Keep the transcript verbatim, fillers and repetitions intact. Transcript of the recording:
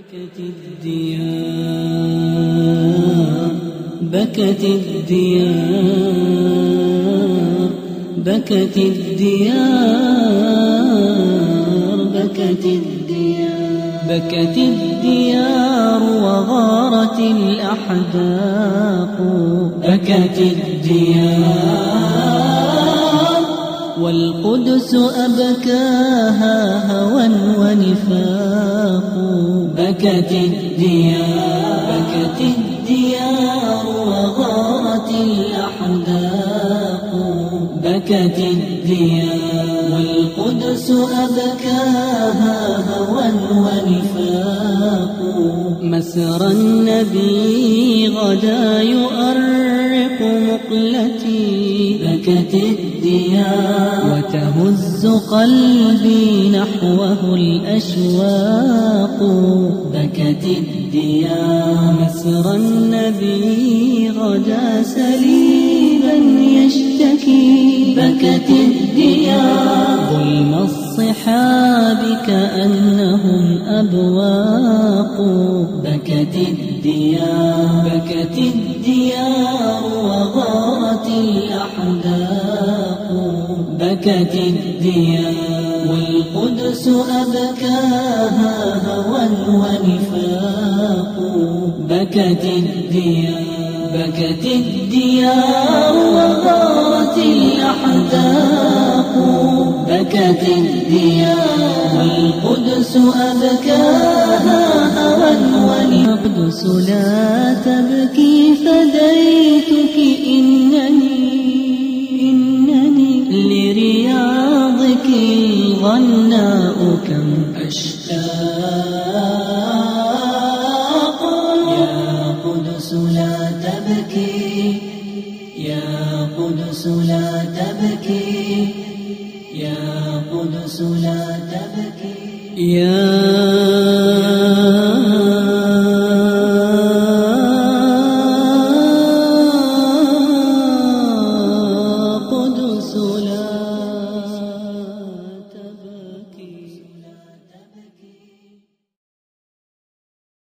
بكت الديار بكت الديار بكت الديار بكت الديار بكت الديار وغارت الأحداق بكت الديار والقدس أبكاها هوى ونفاق بكت الديار بكت الديار وغارت الأحداق بكت الديار والقدس أبكاها هوى ونفاق مسرى النبي غدا يؤرق مقلتي بكت الديار وتهز قلبي نحوه الأشواق بكت الديار مسرى النبي غدا سليما يشتكي بكت الديار ظلم الصحاب كأنهم أبواق بكت الديار بكت الديار وغارت الأحداق بكت الديار والقدس أبكاها هوى ونفاق بكت الديار بكت الديار وغارت الأحداق بكت الديار والقدس أبكاها هوى والقدس لا تبكي فديتك إنني إنني لرياضك الغناء كم أشتاق يا قدس لا تبكي يا قدس لا تبكي يا قدس لا تبكي يا